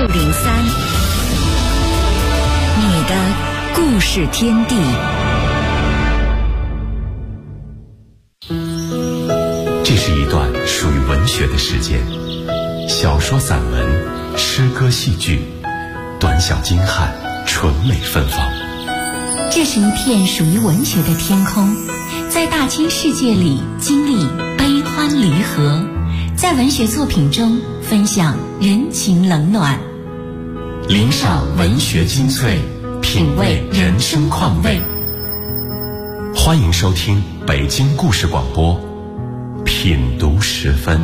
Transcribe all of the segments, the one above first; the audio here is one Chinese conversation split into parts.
你的故事天地。 这是一段属于文学的时间，小说、散文、诗歌、戏剧，短小精悍，纯美芬芳。 这是一片属于文学的天空，在大千世界里经历悲欢离合，在文学作品中分享人情冷暖， 领赏文学精粹，品味人生况味。欢迎收听北京故事广播品读时分。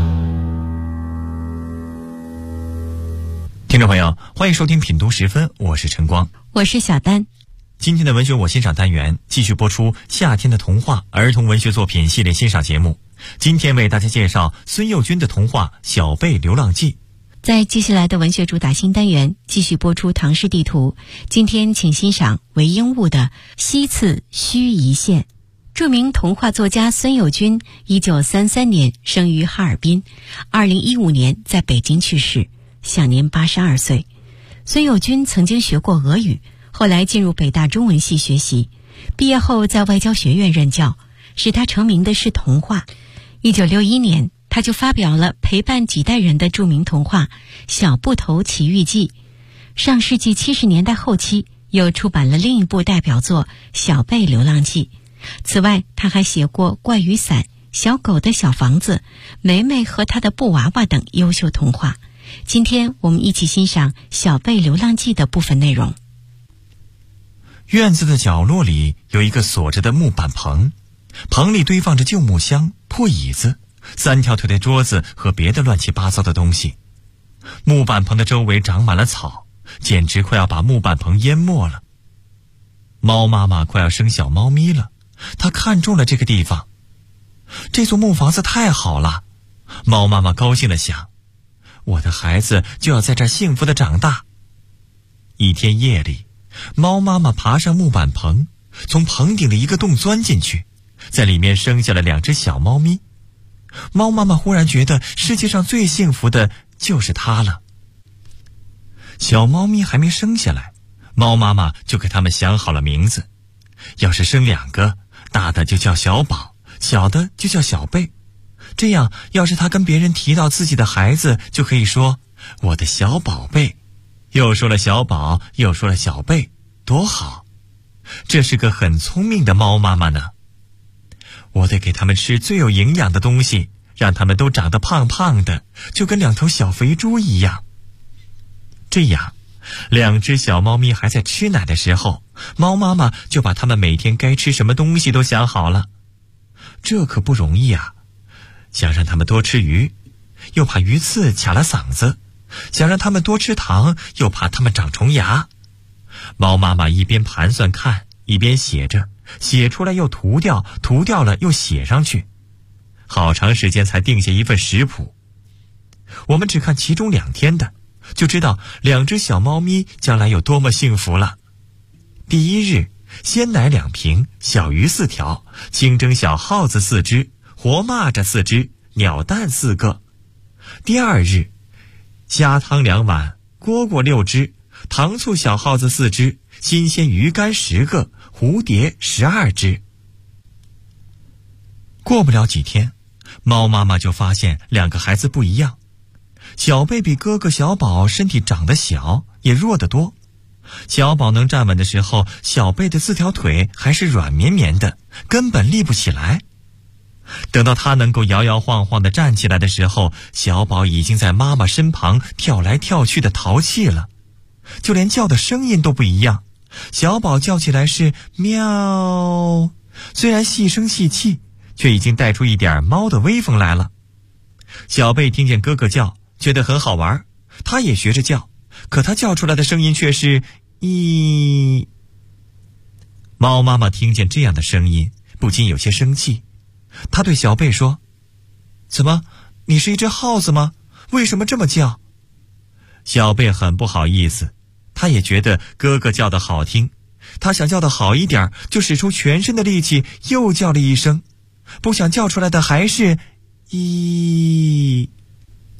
听众朋友，欢迎收听品读时分，我是晨光， 我是小丹。 今天的文学我欣赏单元继续播出夏天的童话儿童文学作品系列欣赏节目。今天为大家介绍孙幼军的童话《小贝流浪记》。 在接下来的文学主打新单元继续播出唐诗地图，今天请欣赏韦应物的《西次盱眙县》。著名童话作家孙幼军1933年生于哈尔滨，2015年在北京去世，享年82岁。孙幼军曾经学过俄语，后来进入北大中文系学习，毕业后在外交学院任教。使他成名的是童话。1961年他就发表了陪伴几代人的著名童话《小布头奇遇记》。上世纪70年代后期又出版了另一部代表作《小贝流浪记》。此外他还写过《怪雨伞》、《小狗的小房子》、《梅梅和她的布娃娃》等优秀童话。今天我们一起欣赏《小贝流浪记》的部分内容。 院子的角落里有一个锁着的木板棚，棚里堆放着旧木箱、破椅子、3条腿的桌子和别的乱七八糟的东西。木板棚的周围长满了草，简直快要把木板棚淹没了。猫妈妈快要生小猫咪了，她看中了这个地方。这座木房子太好了，猫妈妈高兴地想，我的孩子就要在这儿幸福地长大。一天夜里，猫妈妈爬上木板棚，从棚顶的一个洞钻进去，在里面生下了2只小猫咪。猫妈妈忽然觉得世界上最幸福的就是它了。小猫咪还没生下来，猫妈妈就给它们想好了名字，要是生2个，大的就叫小宝，小的就叫小贝。这样要是她跟别人提到自己的孩子，就可以说我的小宝贝，又说了小宝，又说了小贝，多好。这是个很聪明的猫妈妈呢。我得给他们吃最有营养的东西，让他们都长得胖胖的，就跟2头小肥猪一样。这样2只小猫咪还在吃奶的时候，猫妈妈就把它们每天该吃什么东西都想好了。这可不容易啊，想让它们多吃鱼，又怕鱼刺卡了嗓子；想让它们多吃糖，又怕它们长虫牙。猫妈妈一边盘算看，一边写着，写出来又涂掉，涂掉了又写上去，好长时间才定下一份食谱。我们只看其中2天的，就知道2只小猫咪将来有多么幸福了。第1日，鲜奶2瓶，小鱼4条，清蒸小耗子4只，活蚂蚱4只，鸟蛋4个。第2日，虾汤2碗，蝈蝈6只，糖醋小耗子4只，新鲜鱼干10个，蝴蝶12只。过不了几天，猫妈妈就发现2个孩子不一样。小贝比哥哥小宝身体长得小，也弱得多。小宝能站稳的时候，小贝的4条腿还是软绵绵的，根本立不起来。等到他能够摇摇晃晃地站起来的时候，小宝已经在妈妈身旁跳来跳去的淘气了，就连叫的声音都不一样。小宝叫起来是喵，虽然细声细气，却已经带出一点猫的威风来了。小贝听见哥哥叫，觉得很好玩，他也学着叫，可他叫出来的声音却是咦。猫妈妈听见这样的声音，不禁有些生气。他对小贝说，怎么，你是一只耗子吗？为什么这么叫？小贝很不好意思，他也觉得哥哥叫得好听，他想叫得好一点，就使出全身的力气又叫了一声，不想叫出来的还是咦。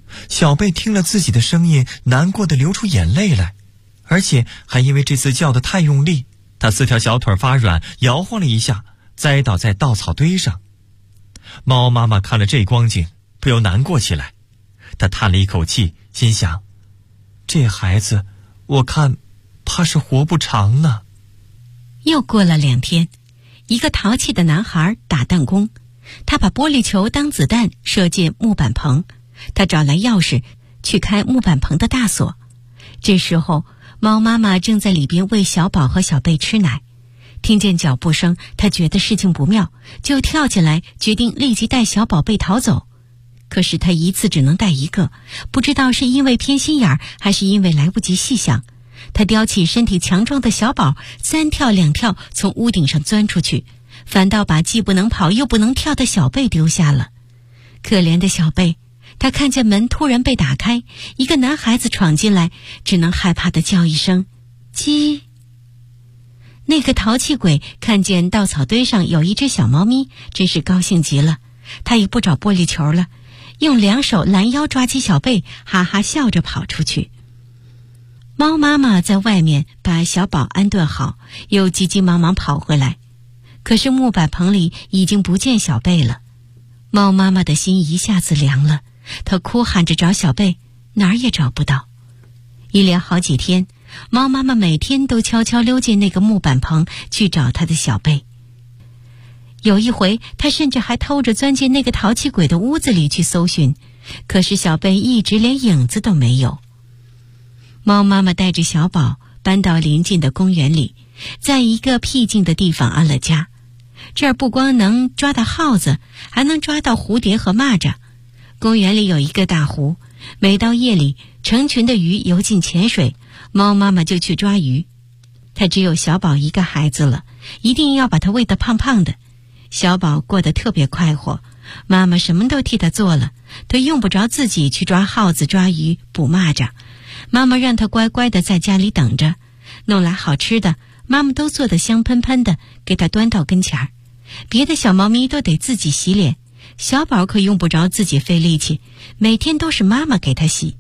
小贝听了自己的声音，难过的流出眼泪来，而且还因为这次叫得太用力，他4条小腿发软，摇晃了一下，栽倒在稻草堆上。猫妈妈看了这光景，不由难过起来。她叹了一口气，心想：这孩子，我看怕是活不长呢。 又过了2天，一个淘气的男孩打弹弓，他把玻璃球当子弹射进木板棚。他找来钥匙去开木板棚的大锁。这时候，猫妈妈正在里边喂小宝和小贝吃奶。听见脚步声，他觉得事情不妙，就跳起来，决定立即带小宝贝逃走。可是他一次只能带一个，不知道是因为偏心眼儿，还是因为来不及细想，他叼起身体强壮的小宝，3跳2跳从屋顶上钻出去，反倒把既不能跑又不能跳的小贝丢下了。可怜的小贝，他看见门突然被打开，一个男孩子闯进来，只能害怕地叫一声鸡。那个淘气鬼看见稻草堆上有一只小猫咪，真是高兴极了。他也不找玻璃球了，用2手拦腰抓起小贝，哈哈笑着跑出去。猫妈妈在外面把小宝安顿好，又急急忙忙跑回来，可是木板棚里已经不见小贝了。猫妈妈的心一下子凉了，她哭喊着找小贝，哪儿也找不到。一连好几天，猫妈妈每天都悄悄溜进那个木板棚去找她的小贝。有一回，她甚至还偷着钻进那个淘气鬼的屋子里去搜寻，可是小贝一直连影子都没有。猫妈妈带着小宝搬到邻近的公园里，在一个僻静的地方安了家。这儿不光能抓到耗子，还能抓到蝴蝶和蚂蚱。公园里有一个大湖，每到夜里，成群的鱼游进浅水，猫妈妈就去抓鱼。她只有小宝一个孩子了，一定要把他喂得胖胖的。小宝过得特别快活，妈妈什么都替他做了，他用不着自己去抓耗子、抓鱼、捕蚂蚱。妈妈让他乖乖地在家里等着，弄来好吃的，妈妈都做得香喷喷的，给他端到跟前儿。别的小猫咪都得自己洗脸，小宝可用不着自己费力气，每天都是妈妈给他洗。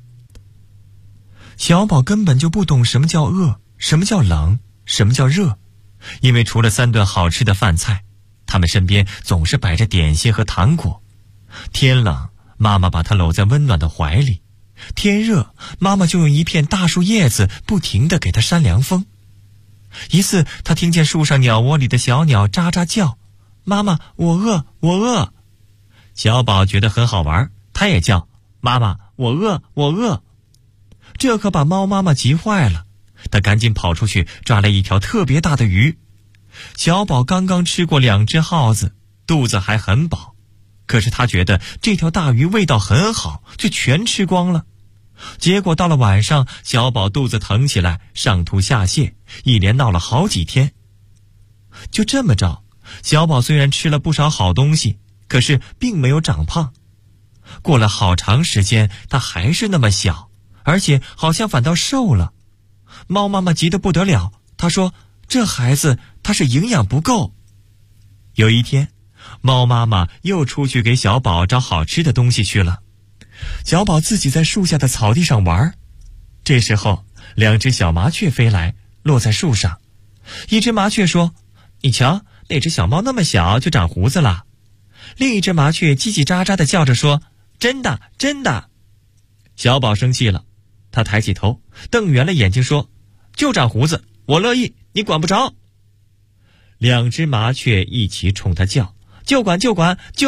小宝根本就不懂什么叫饿，什么叫冷，什么叫热，因为除了3顿好吃的饭菜，他们身边总是摆着点心和糖果。天冷，妈妈把他搂在温暖的怀里；天热，妈妈就用一片大树叶子不停地给他扇凉风。一次，他听见树上鸟窝里的小鸟喳喳叫：“妈妈，我饿，我饿。”小宝觉得很好玩，他也叫：“妈妈，我饿，我饿。”这可把猫妈妈急坏了，他赶紧跑出去抓来一条特别大的鱼。小宝刚刚吃过2只耗子，肚子还很饱，可是他觉得这条大鱼味道很好，就全吃光了。结果到了晚上，小宝肚子疼起来，上吐下泻，一连闹了好几天。就这么着，小宝虽然吃了不少好东西，可是并没有长胖。过了好长时间，他还是那么小，而且好像反倒瘦了。猫妈妈急得不得了，她说：“这孩子他是营养不够。”有一天，猫妈妈又出去给小宝找好吃的东西去了。小宝自己在树下的草地上玩，这时候2只小麻雀飞来，落在树上。一只麻雀说：“你瞧，那只小猫那么小就长胡子了。”另一只麻雀叽叽喳喳地叫着说：“真的，真的。”小宝生气了，他抬起头，瞪圆了眼睛说：“就长胡子，我乐意，你管不着。”2只麻雀一起冲他叫：“就管就管，就！”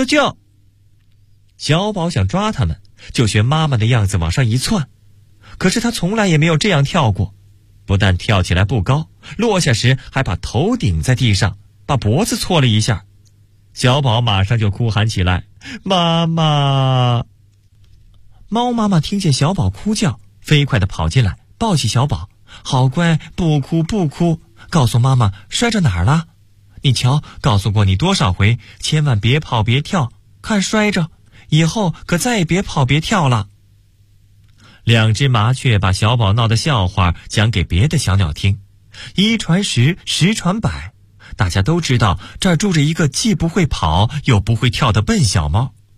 小宝想抓他们，就学妈妈的样子往上一窜，可是他从来也没有这样跳过，不但跳起来不高，落下时还把头顶在地上，把脖子挫了一下。小宝马上就哭喊起来：“妈妈！”猫妈妈听见小宝哭叫，飞快地跑进来，抱起小宝：“好乖，不哭不哭，告诉妈妈摔着哪儿了？你瞧，告诉过你多少回，千万别跑别跳，看摔着，以后可再也别跑别跳了。”2只麻雀把小宝闹的笑话讲给别的小鸟听，1传10，10传100，大家都知道这儿住着一个既不会跑又不会跳的笨小猫。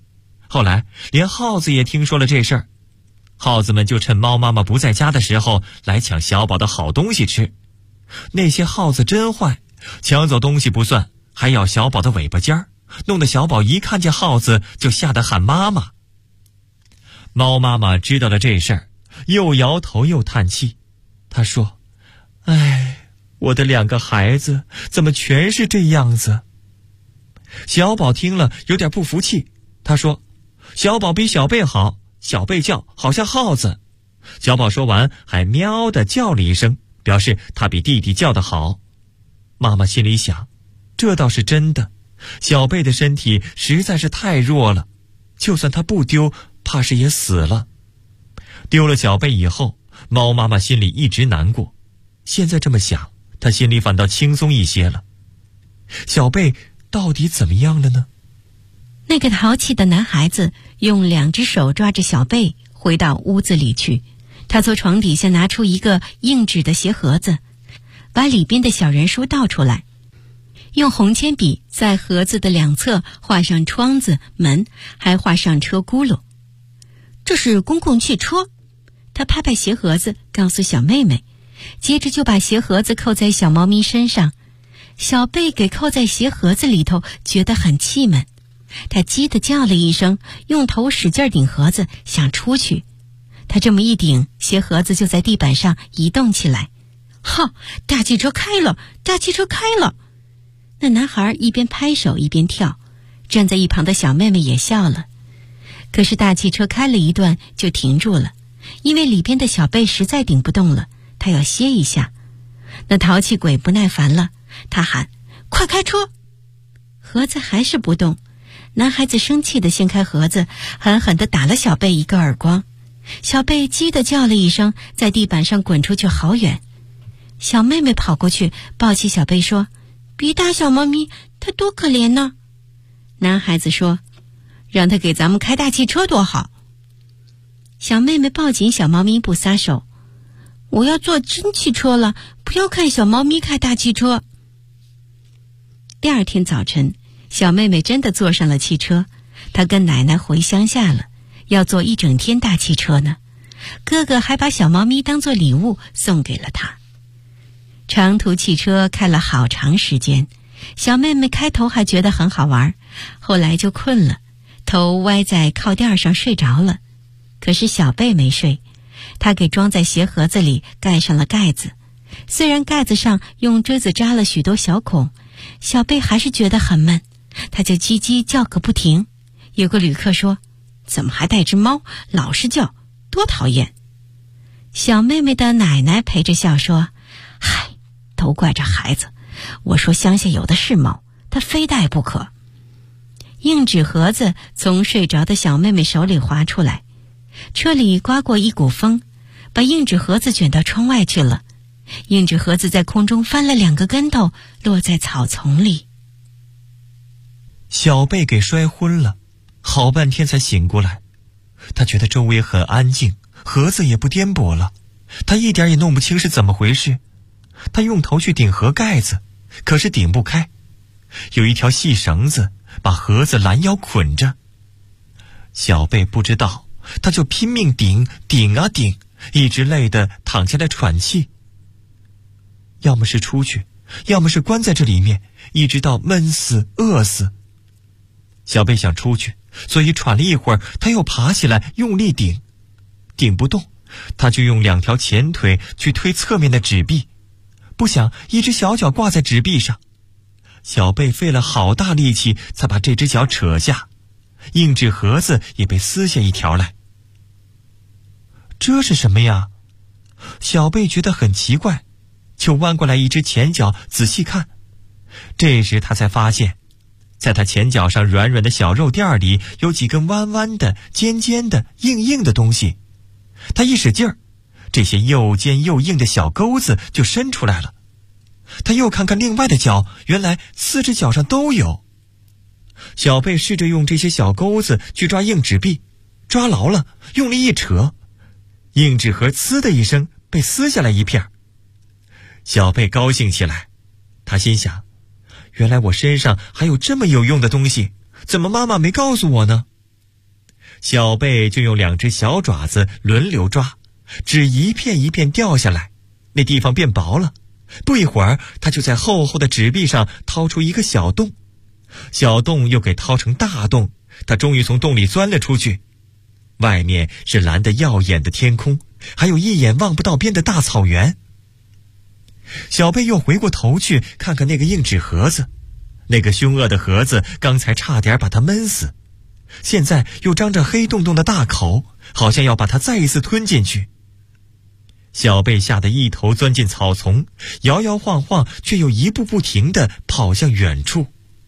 后来连耗子也听说了这事儿，耗子们就趁猫妈妈不在家的时候来抢小宝的好东西吃。那些耗子真坏，抢走东西不算，还咬小宝的尾巴尖儿，弄得小宝一看见耗子就吓得喊妈妈。猫妈妈知道了这事儿，又摇头又叹气。她说：哎，我的2个孩子怎么全是这样子？小宝听了有点不服气，他说：小宝比小贝好，小贝叫好像耗子。小宝说完还喵地叫了一声，表示他比弟弟叫得好。妈妈心里想，这倒是真的，小贝的身体实在是太弱了，就算他不丢，怕是也死了。丢了小贝以后，猫妈妈心里一直难过，现在这么想，她心里反倒轻松一些了。小贝到底怎么样了呢？ 那个淘气的男孩子用2只手抓着小贝回到屋子里去，他从床底下拿出一个硬纸的鞋盒子，把里边的小人书倒出来，用红铅笔在盒子的2侧画上窗子、门，还画上车轱辘。这是公共汽车，他拍拍鞋盒子告诉小妹妹，接着就把鞋盒子扣在小猫咪身上。小贝给扣在鞋盒子里头，觉得很气闷，他叽地叫了一声，用头使劲顶盒子，想出去。他这么一顶，鞋盒子就在地板上移动起来。哈，大汽车开了，大汽车开了！那男孩一边拍手一边跳，站在一旁的小妹妹也笑了。可是大汽车开了一段就停住了，因为里边的小贝实在顶不动了，他要歇一下。那淘气鬼不耐烦了，他喊：快开车！盒子还是不动，男孩子生气地掀开盒子，狠狠地打了小贝一个耳光。小贝叽地叫了一声，在地板上滚出去好远。小妹妹跑过去抱起小贝说：别打小猫咪，它多可怜呢。男孩子说：让他给咱们开大汽车多好。小妹妹抱紧小猫咪不撒手：我要坐真汽车了，不要看小猫咪开大汽车。第2天早晨，小妹妹真的坐上了汽车，她跟奶奶回乡下了，要坐1整天大汽车呢。哥哥还把小猫咪当作礼物送给了她。长途汽车开了好长时间，小妹妹开头还觉得很好玩，后来就困了，头歪在靠垫上睡着了。可是小贝没睡，她给装在鞋盒子里盖上了盖子。虽然盖子上用锥子扎了许多小孔，小贝还是觉得很闷，他就叽叽叫个不停。有个旅客说：怎么还带只猫，老是叫，多讨厌。小妹妹的奶奶陪着笑说：嗨，都怪这孩子，我说乡下有的是猫，他非带不可。硬纸盒子从睡着的小妹妹手里滑出来，车里刮过一股风，把硬纸盒子卷到窗外去了。硬纸盒子在空中翻了2个跟头，落在草丛里。 小贝给摔昏了，好半天才醒过来。他觉得周围很安静，盒子也不颠簸了，他一点也弄不清是怎么回事。他用头去顶盒盖子，可是顶不开，有一条细绳子把盒子拦腰捆着。小贝不知道，他就拼命顶啊顶，一直累得躺下来喘气。要么是出去，要么是关在这里面，一直到闷死饿死。小贝想出去，所以喘了一会儿，他又爬起来用力顶，顶不动，他就用2条前腿去推侧面的纸壁，不想一只小脚挂在纸壁上。小贝费了好大力气才把这只脚扯下，硬纸盒子也被撕下一条来。这是什么呀？小贝觉得很奇怪，就弯过来一只前脚仔细看。这时他才发现，在他前脚上软软的小肉垫里有几根弯弯的、尖尖的、硬硬的东西。他一使劲儿，这些又尖又硬的小钩子就伸出来了。他又看看另外的脚，原来4只脚上都有。小贝试着用这些小钩子去抓硬纸币，抓牢了，用力一扯，硬纸盒呲的一声被撕下来一片。小贝高兴起来，他心想，原来我身上还有这么有用的东西，怎么妈妈没告诉我呢？ 小贝就用2只小爪子轮流抓，纸一片一片掉下来，那地方变薄了。不一会儿，他就在厚厚的纸壁上掏出一个小洞，小洞又给掏成大洞，他终于从洞里钻了出去。外面是蓝得耀眼的天空，还有一眼望不到边的大草原。小贝又回过头去看看那个硬纸盒子，那个凶恶的盒子刚才差点把他闷死，现在又张着黑洞洞的大口，好像要把他再一次吞进去。小贝吓得一头钻进草丛，摇摇晃晃，却又一步不停地跑向远处。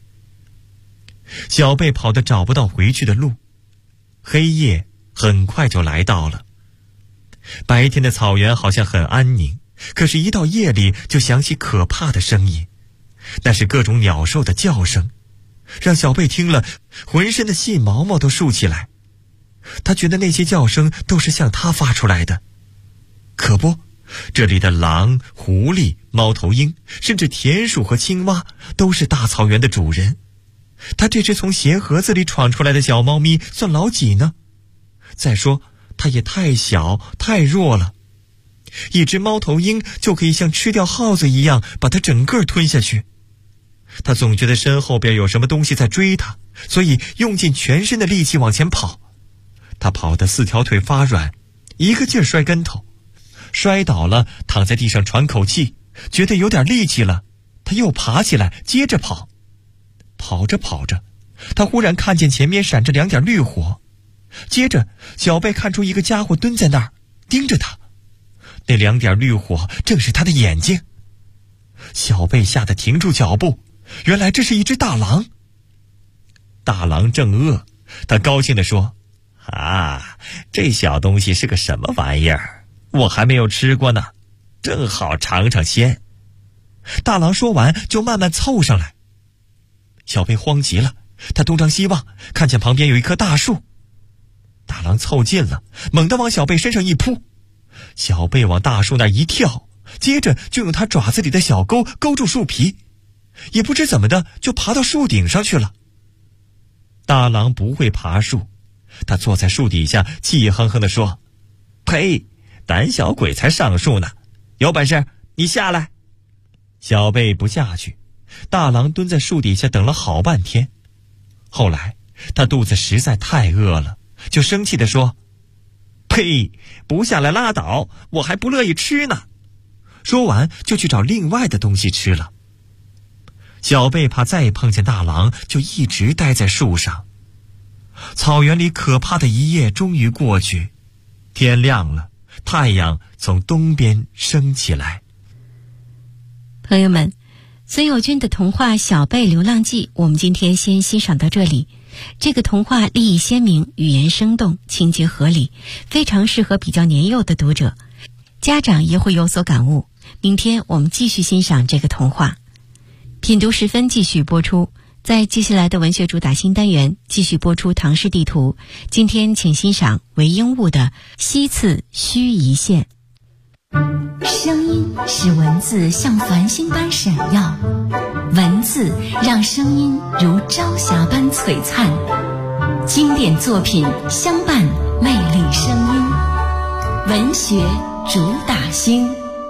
小贝跑得找不到回去的路，黑夜很快就来到了。白天的草原好像很安宁，可是一到夜里就响起可怕的声音，那是各种鸟兽的叫声，让小贝听了浑身的细毛毛都竖起来。他觉得那些叫声都是向他发出来的。可不，这里的狼、狐狸、猫头鹰，甚至田鼠和青蛙都是大草原的主人。他这只从鞋盒子里闯出来的小猫咪算老几呢？再说它也太小太弱了，一只猫头鹰就可以像吃掉耗子一样把它整个吞下去。他总觉得身后边有什么东西在追他，所以用尽全身的力气往前跑。他跑得4条腿发软，一个劲儿摔跟头，摔倒了，躺在地上喘口气，觉得有点力气了，他又爬起来接着跑。跑着跑着，他忽然看见前面闪着2点绿火，接着小贝看出一个家伙蹲在那儿盯着他，那2点绿火正是他的眼睛。小贝吓得停住脚步，原来这是一只大狼。大狼正饿，他高兴地说：啊，这小东西是个什么玩意儿？我还没有吃过呢，正好尝尝鲜。大狼说完就慢慢凑上来。小贝慌极了，他东张西望，看见旁边有一棵大树。大狼凑近了，猛地往小贝身上一扑，小贝往大树那一跳，接着就用他爪子里的小钩勾住树皮，也不知怎么的就爬到树顶上去了。大狼不会爬树，他坐在树底下气哼哼地说：呸，胆小鬼才上树呢，有本事你下来。小贝不下去，大狼蹲在树底下等了好半天。后来他肚子实在太饿了，就生气地说：呸，不下来拉倒，我还不乐意吃呢。说完就去找另外的东西吃了。小贝怕再碰见大狼，就一直待在树上。草原里可怕的一夜终于过去，天亮了，太阳从东边升起来。 朋友们，孙友军的童话《小贝流浪记》我们今天先欣赏到这里。这个童话立意鲜明，语言生动，情节合理，非常适合比较年幼的读者，家长也会有所感悟。明天我们继续欣赏这个童话。品读时分继续播出，在接下来的文学主打新单元继续播出唐诗地图。今天请欣赏韦应物的《西次盱眙县》。 声音使文字像繁星般闪耀，文字让声音如朝霞般璀璨，经典作品相伴魅力声音，文学主打星。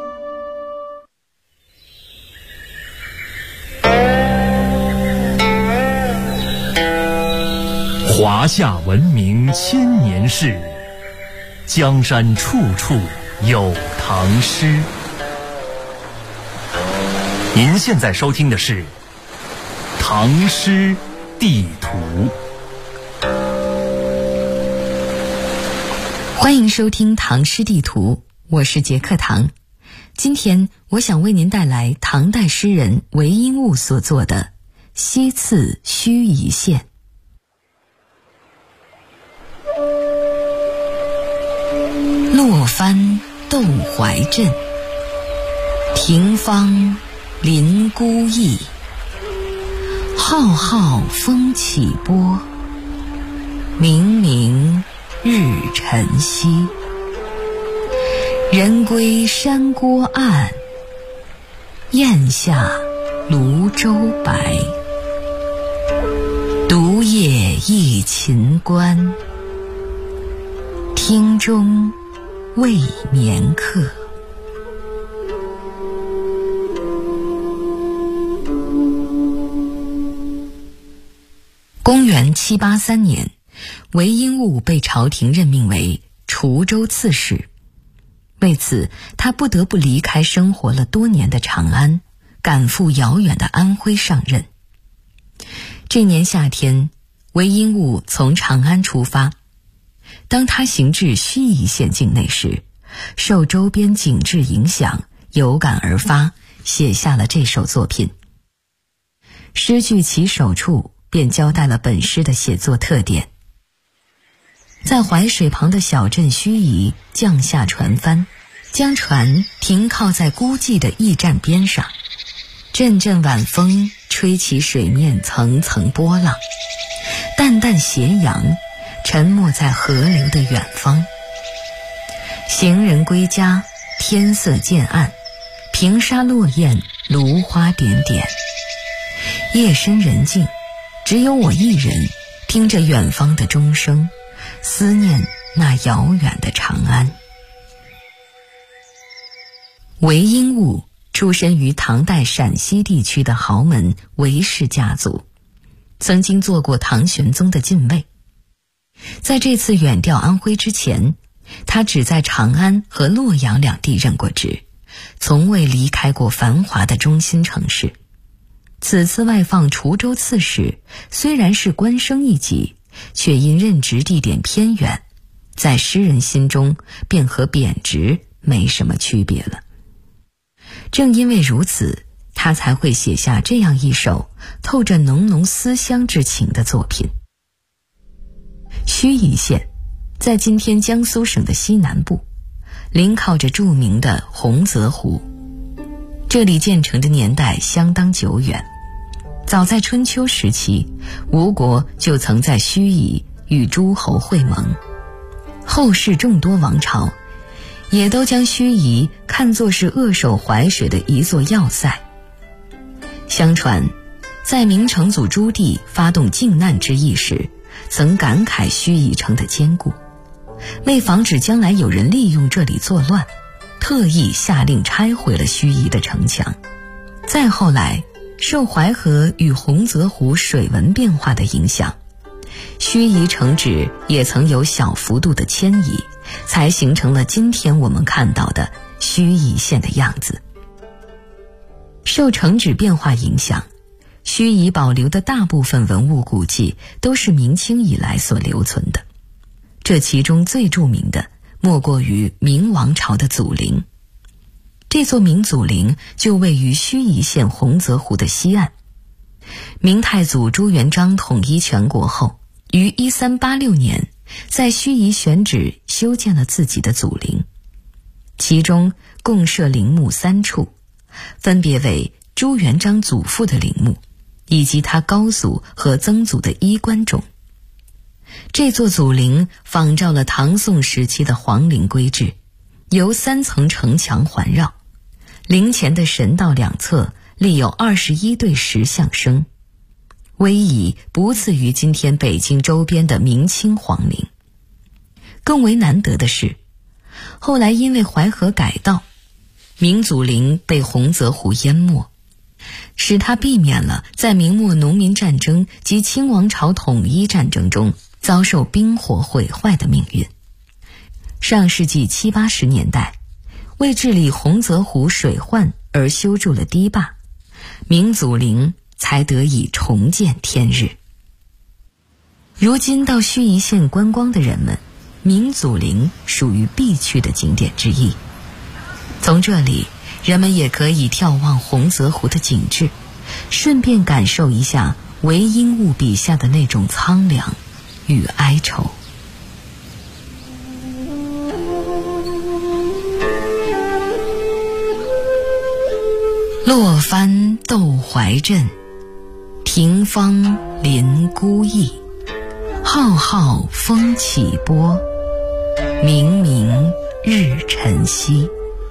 华夏文明千年事，江山处处有唐诗。您现在收听的是《唐诗地图》。 欢迎收听《唐诗地图》，我是杰克唐。今天我想为您带来唐代诗人韦应物所作的《西次盱眙县》。落帆窦淮镇，庭芳临孤驿。浩浩风起波，冥冥日沉西。人归山郭暗，雁下庐州白。独夜忆秦关， 厅中未眠客。公元783年，韦应物被朝廷任命为滁州刺史，为此他不得不离开生活了多年的长安，赶赴遥远的安徽上任。这年夏天，韦应物从长安出发，当他行至盱眙县境内时，受周边景致影响，有感而发，写下了这首作品。诗句起首处便交代了本诗的写作特点。在淮水旁的小镇盱眙降下船帆，将船停靠在孤寂的驿站边上，阵阵晚风吹起水面层层波浪，淡淡斜阳沉没在河流的远方。行人归家，天色渐暗，平沙落雁，芦花点点。夜深人静，只有我一人听着远方的钟声，思念那遥远的长安。韦应物出身于唐代陕西地区的豪门韦氏家族，曾经做过唐玄宗的禁卫。在这次远调安徽之前，他只在长安和洛阳两地任过职，从未离开过繁华的中心城市。此次外放滁州刺史，虽然是官升一级，却因任职地点偏远，在诗人心中便和贬职没什么区别了。正因为如此，他才会写下这样一首透着浓浓思乡之情的作品。盱眙县在今天江苏省的西南部，临靠着著名的洪泽湖。这里建成的年代相当久远，早在春秋时期，吴国就曾在盱眙与诸侯会盟，后世众多王朝也都将盱眙看作是扼守淮水的一座要塞。相传，在明成祖朱棣发动靖难之役时，曾感慨盱眙城的坚固，为防止将来有人利用这里作乱，特意下令拆毁了盱眙的城墙。再后来，受淮河与洪泽湖水文变化的影响，盱眙城址也曾有小幅度的迁移，才形成了今天我们看到的盱眙县的样子。受城址变化影响，盱眙保留的大部分文物古迹都是明清以来所留存的，这其中最著名的莫过于明王朝的祖陵。这座明祖陵就位于盱眙县洪泽湖的西岸。明太祖朱元璋统一全国后，于1386年在盱眙选址修建了自己的祖陵，其中共设陵墓3处，分别为朱元璋祖父的陵墓，以及他高祖和曾祖的衣冠冢。这座祖陵仿照了唐宋时期的皇陵规制，由3层城墙环绕，陵前的神道两侧立有21对石像生，威仪不次于今天北京周边的明清皇陵。更为难得的是，后来因为淮河改道，明祖陵被洪泽湖淹没，使他避免了在明末农民战争及清王朝统一战争中遭受兵火毁坏的命运。上世纪70、80年代，为治理洪泽湖水患而修筑了堤坝，明祖陵才得以重见天日。如今到盱眙县观光的人们，明祖陵属于必去的景点之一。从这里，人们也可以眺望洪泽湖的景致，顺便感受一下韦应物笔下的那种苍凉与哀愁。落帆斗淮镇，庭芳临孤驿。浩浩风起波，明明日沉西。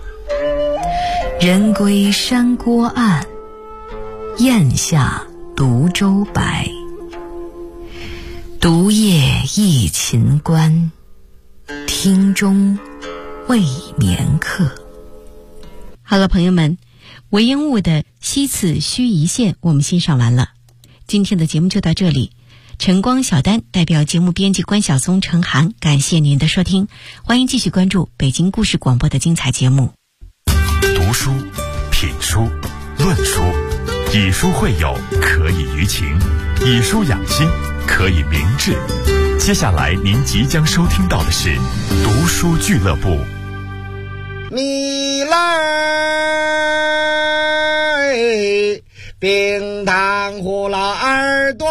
人归山郭暗，雁下独舟白。独夜忆秦关， 厅中未眠客。 好了，朋友们，韦应物的《西次须臾县》我们欣赏完了，今天的节目就到这里。晨光小丹代表节目编辑关晓松、程涵，感谢您的收听，欢迎继续关注北京故事广播的精彩节目。 读书、品书、论书，以书会友，可以娱情；以书养心，可以明志。接下来您即将收听到的是读书俱乐部。 米来冰糖葫芦二段，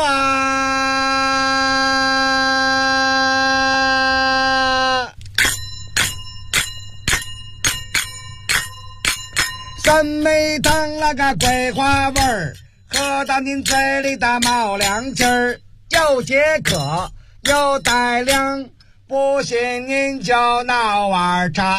三枚糖那个桂花味儿，喝到您嘴里的冒凉气儿，又解渴又带凉，不信您就闹碗茶。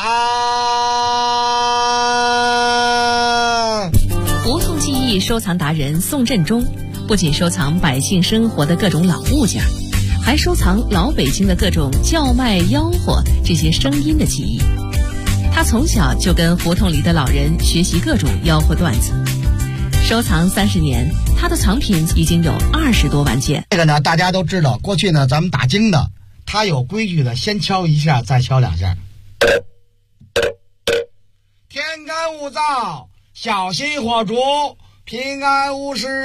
胡同记忆收藏达人宋振中不仅收藏百姓生活的各种老物件，还收藏老北京的各种叫卖吆喝这些声音的记忆。他从小就跟胡同里的老人学习各种吆喝段子，收藏30年，他的藏品已经有20多万件。 这个呢，大家都知道，过去呢咱们打更的，他有规矩的，先敲一下，再敲2下。天干物燥，小心火烛，平安无事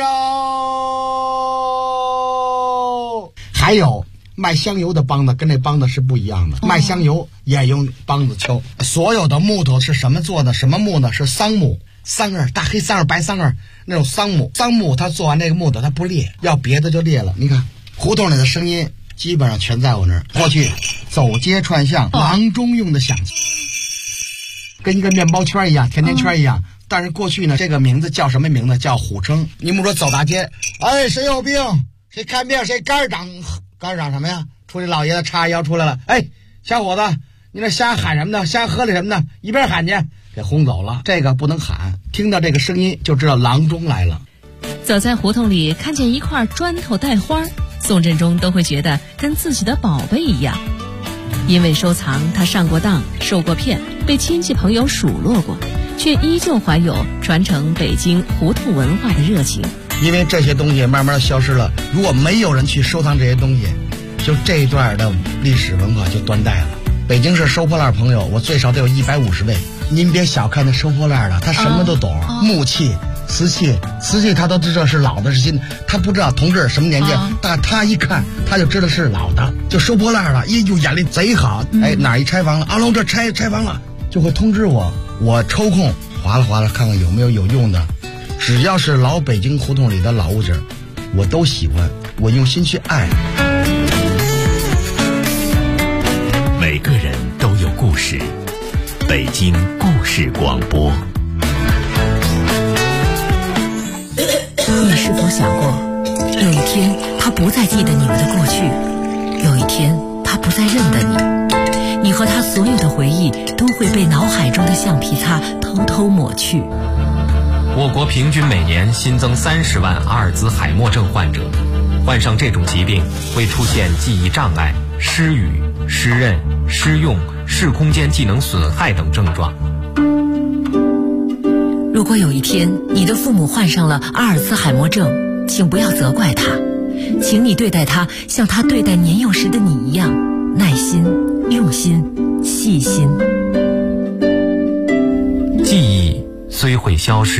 哦。还有卖香油的梆子跟这梆子是不一样的，卖香油也用梆子敲。所有的木头是什么做的？什么木呢？是桑木，桑叶，大黑桑叶、白桑叶那种桑木。桑木它做完这个木头它不裂，要别的就裂了。你看胡同里的声音基本上全在我那儿。过去走街串巷，郎中用的响器，跟一个面包圈一样，甜甜圈一样。但是过去呢，这个名字叫什么名字？叫虎称。你们说走大街，哎，谁有病？谁看病？谁肝长什么呀？出去老爷子叉腰出来了，哎，小伙子，你那瞎喊什么呢？瞎喝了什么呢？一边喊去，给轰走了。这个不能喊，听到这个声音就知道郎中来了。 走在胡同里，看见一块砖头带花，宋振中都会觉得跟自己的宝贝一样。因为收藏，他上过当，受过骗，被亲戚朋友数落过，却依旧怀有传承北京胡同文化的热情。 因为这些东西慢慢消失了，如果没有人去收藏这些东西，就这一段的历史文化就断代了。北京市收破烂朋友，我最少得有150位。您别小看那收破烂的，他什么都懂，木器、瓷器他都知道是老的是新的，他不知道同志什么年纪，但他一看他就知道是老的，就收破烂了，哟，眼力贼好。哎，哪一拆房了？阿龙这拆房了，就会通知我，我抽空划拉看看有没有用的。只要是老北京胡同里的老物件，我都喜欢，我用心去爱。 每个人都有故事，北京故事广播。 你是否想过，有一天他不再记得你们的过去，有一天他不再认得你，你和他所有的回忆都会被脑海中的橡皮擦偷偷抹去。 我国平均每年新增30万阿尔兹海默症患者，患上这种疾病会出现记忆障碍、失语、失认、失用、视空间技能损害等症状。 如果有一天你的父母患上了阿尔兹海默症，请不要责怪他，请你对待他像他对待年幼时的你一样，耐心、用心、细心。 记忆虽会消失，